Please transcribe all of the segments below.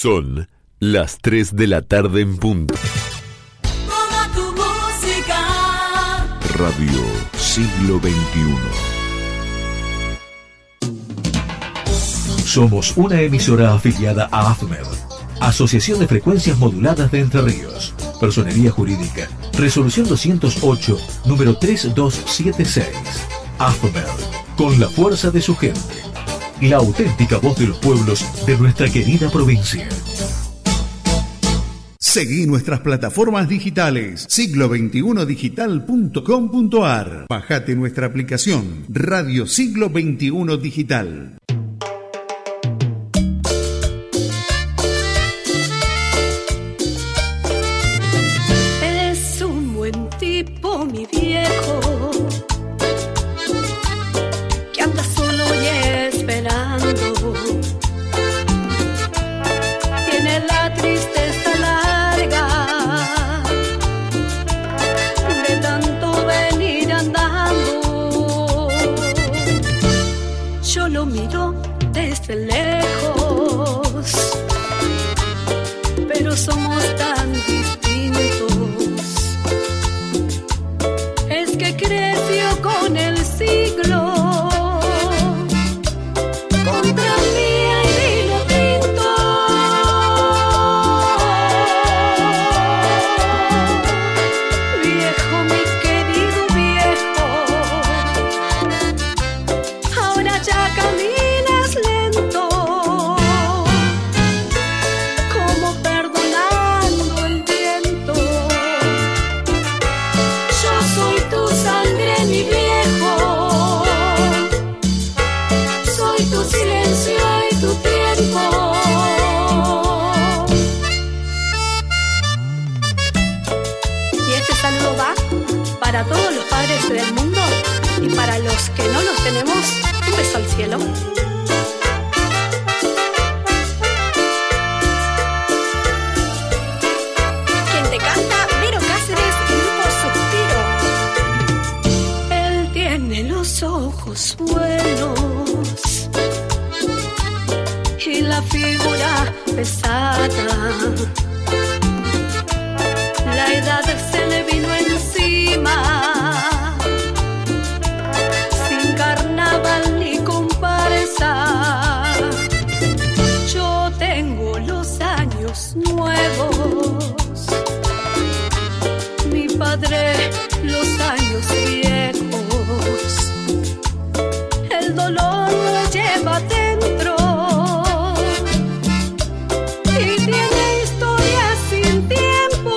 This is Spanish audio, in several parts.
Son las 3 de la tarde en punto. Toda tu música. Radio Siglo XXI. Somos una emisora afiliada a AFMER, Asociación de Frecuencias Moduladas de Entre Ríos. Personería Jurídica. Resolución 208, número 3276. AFMER, con la fuerza de su gente. La auténtica voz de los pueblos de nuestra querida provincia. Seguí nuestras plataformas digitales, siglo21digital.com.ar. Bajate nuestra aplicación, Radio Siglo XXI Digital. Es un buen tipo, mi viejo, que anda solo y esperando. Tiene la tristeza larga de tanto venir andando. Yo lo miro desde lejos, pero somos tan distintos. Es que creció con el siglo. Para todos los padres del mundo y para los que no los tenemos, un beso al cielo. Quien te canta, Vero Cáceres y Grupo Suspiro. Él tiene los ojos buenos y la figura pesada. La edad se le vino encima, sin carnaval ni comparsa. Yo tengo los años nuevos, mi padre los años viejos. El dolor lo lleva dentro y tiene historias sin tiempo.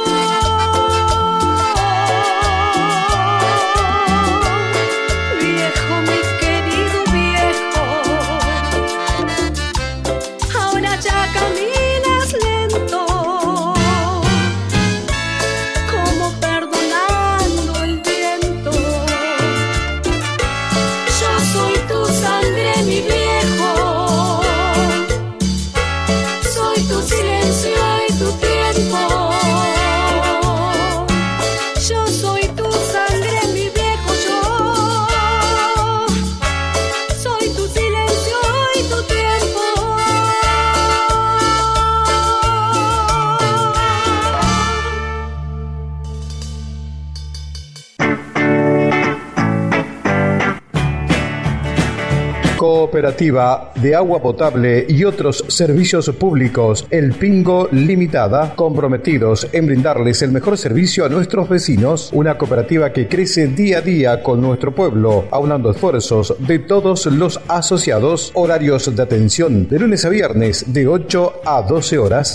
Cooperativa de Agua Potable y otros servicios públicos El Pingo Limitada, comprometidos en brindarles el mejor servicio a nuestros vecinos, una cooperativa que crece día a día con nuestro pueblo, aunando esfuerzos de todos los asociados. Horarios de atención de lunes a viernes de 8 a 12 horas.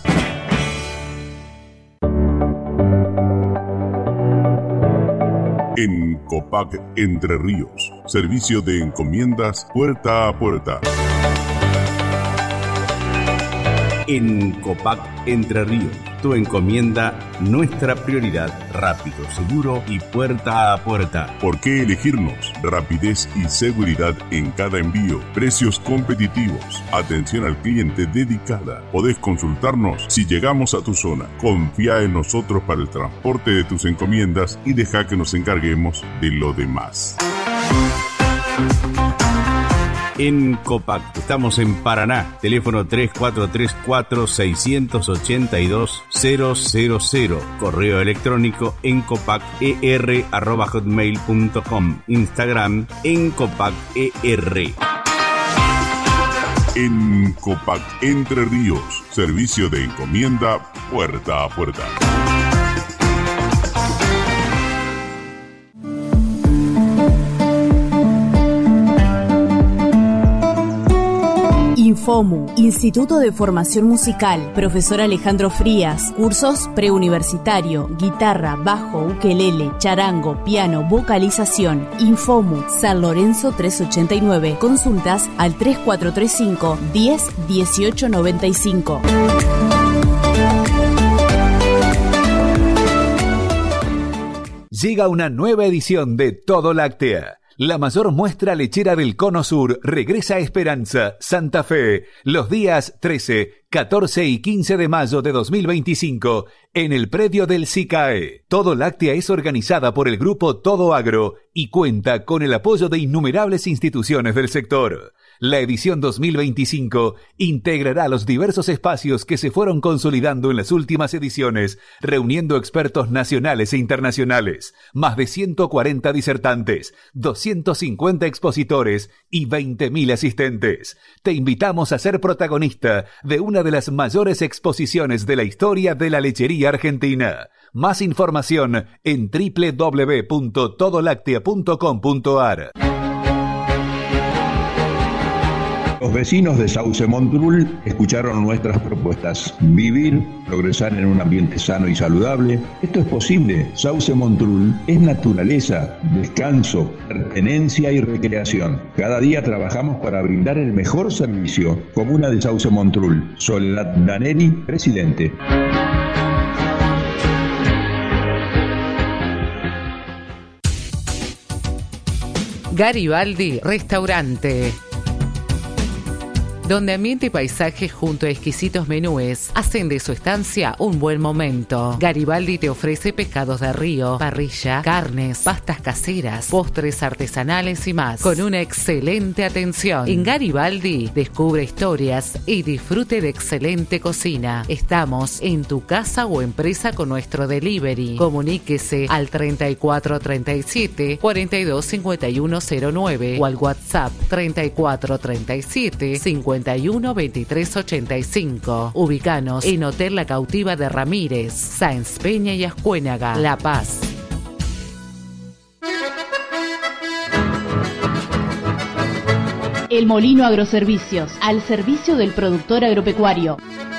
En Copac Entre Ríos, servicio de encomiendas puerta a puerta. En Copac Entre Ríos, tu encomienda, nuestra prioridad, rápido, seguro y puerta a puerta. ¿Por qué elegirnos? Rapidez y seguridad en cada envío, precios competitivos, atención al cliente dedicada. Podés consultarnos si llegamos a tu zona. Confía en nosotros para el transporte de tus encomiendas y deja que nos encarguemos de lo demás. En Copac, estamos en Paraná, teléfono 3434-682-000, correo electrónico en copacEr@hotmail.com, Instagram en copacER. En Copac Entre Ríos, servicio de encomienda puerta a puerta. INFOMU, Instituto de Formación Musical, profesor Alejandro Frías, cursos preuniversitario, guitarra, bajo, ukelele, charango, piano, vocalización. INFOMU, San Lorenzo 389, consultas al 3435 10 18 95. Llega una nueva edición de Todo Láctea. La mayor muestra lechera del Cono Sur regresa a Esperanza, Santa Fe, los días 13, 14 y 15 de mayo de 2025, en el predio del SICAE. Todo Láctea es organizada por el grupo Todo Agro y cuenta con el apoyo de innumerables instituciones del sector. La edición 2025 integrará los diversos espacios que se fueron consolidando en las últimas ediciones, reuniendo expertos nacionales e internacionales, más de 140 disertantes, 250 expositores y 20.000 asistentes. Te invitamos a ser protagonista de una de las mayores exposiciones de la historia de la lechería argentina. Más información en www.todolactea.com.ar. Los vecinos de Sauce Montrul escucharon nuestras propuestas. Vivir, progresar en un ambiente sano y saludable. Esto es posible. Sauce Montrul es naturaleza, descanso, pertenencia y recreación. Cada día trabajamos para brindar el mejor servicio. Comuna de Sauce Montrul. Soledad Daneri, presidente. Garibaldi Restaurante, donde ambiente y paisaje junto a exquisitos menúes hacen de su estancia un buen momento. Garibaldi te ofrece pescados de río, parrilla, carnes, pastas caseras, postres artesanales y más, con una excelente atención. En Garibaldi descubre historias y disfrute de excelente cocina. Estamos en tu casa o empresa con nuestro delivery. Comuníquese al 3437 425109 o al WhatsApp 3437 512385. Ubicanos en Hotel La Cautiva de Ramírez, Sáenz Peña y Ascuénaga, La Paz. El Molino Agroservicios, al servicio del productor agropecuario.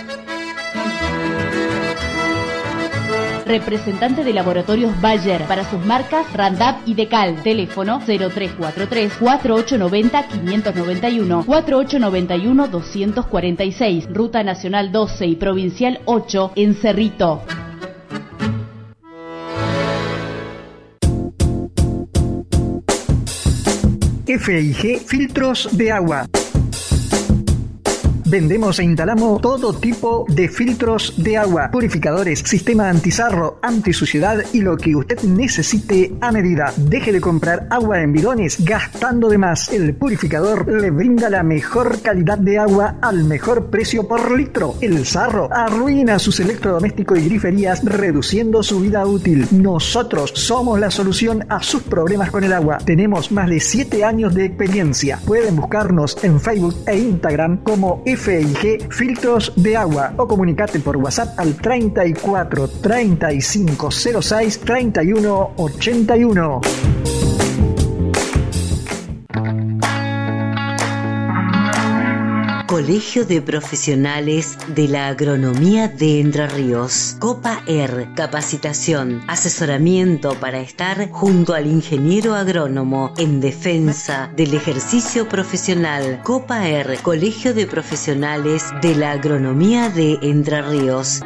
Representante de Laboratorios Bayer para sus marcas Randap y Decal. Teléfono 0343-4890-591, 4891-246. Ruta Nacional 12 y Provincial 8 en Cerrito. FIG Filtros de Agua. Vendemos e instalamos todo tipo de filtros de agua, purificadores, sistema antisarro, antisuciedad y lo que usted necesite a medida. Deje de comprar agua en bidones gastando de más. El purificador le brinda la mejor calidad de agua al mejor precio por litro. El sarro arruina sus electrodomésticos y griferías, reduciendo su vida útil. Nosotros somos la solución a sus problemas con el agua. Tenemos más de 7 años de experiencia. Pueden buscarnos en Facebook e Instagram como FIG Filtros de Agua o comunicate por WhatsApp al 34 35 06 31 81. Colegio de Profesionales de la Agronomía de Entre Ríos. COPAER, capacitación, asesoramiento para estar junto al ingeniero agrónomo en defensa del ejercicio profesional. COPAER, Colegio de Profesionales de la Agronomía de Entre Ríos.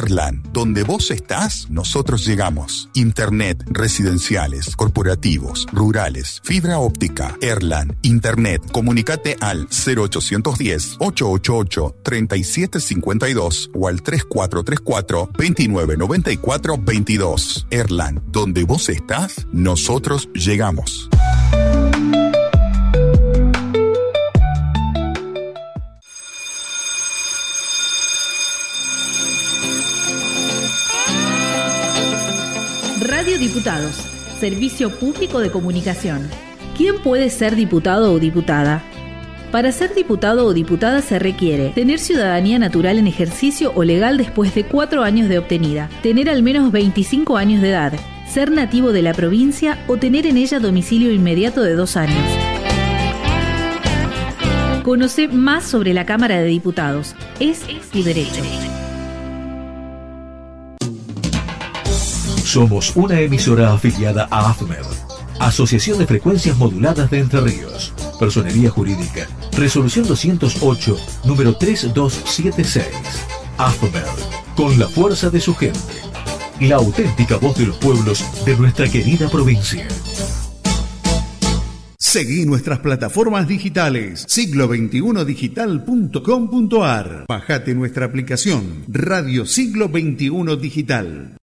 Erlan, donde vos estás, nosotros llegamos. Internet, residenciales, corporativos, rurales, fibra óptica. Erlan, Internet. Comunicate al 0810-888-3752 o al 3434-2994-22. Erlan, donde vos estás, nosotros llegamos. Radio Diputados, Servicio Público de Comunicación. ¿Quién puede ser diputado o diputada? Para ser diputado o diputada se requiere tener ciudadanía natural en ejercicio o legal después de 4 años de obtenida, tener al menos 25 años de edad, ser nativo de la provincia o tener en ella domicilio inmediato de 2 años. Conoce más sobre la Cámara de Diputados. Es tu derecho. Somos una emisora afiliada a AFMED, Asociación de Frecuencias Moduladas de Entre Ríos. Personería Jurídica. Resolución 208, número 3276. AFMED, con la fuerza de su gente. La auténtica voz de los pueblos de nuestra querida provincia. Seguí nuestras plataformas digitales, siglo21digital.com.ar. Bajate nuestra aplicación, Radio Siglo XXI Digital.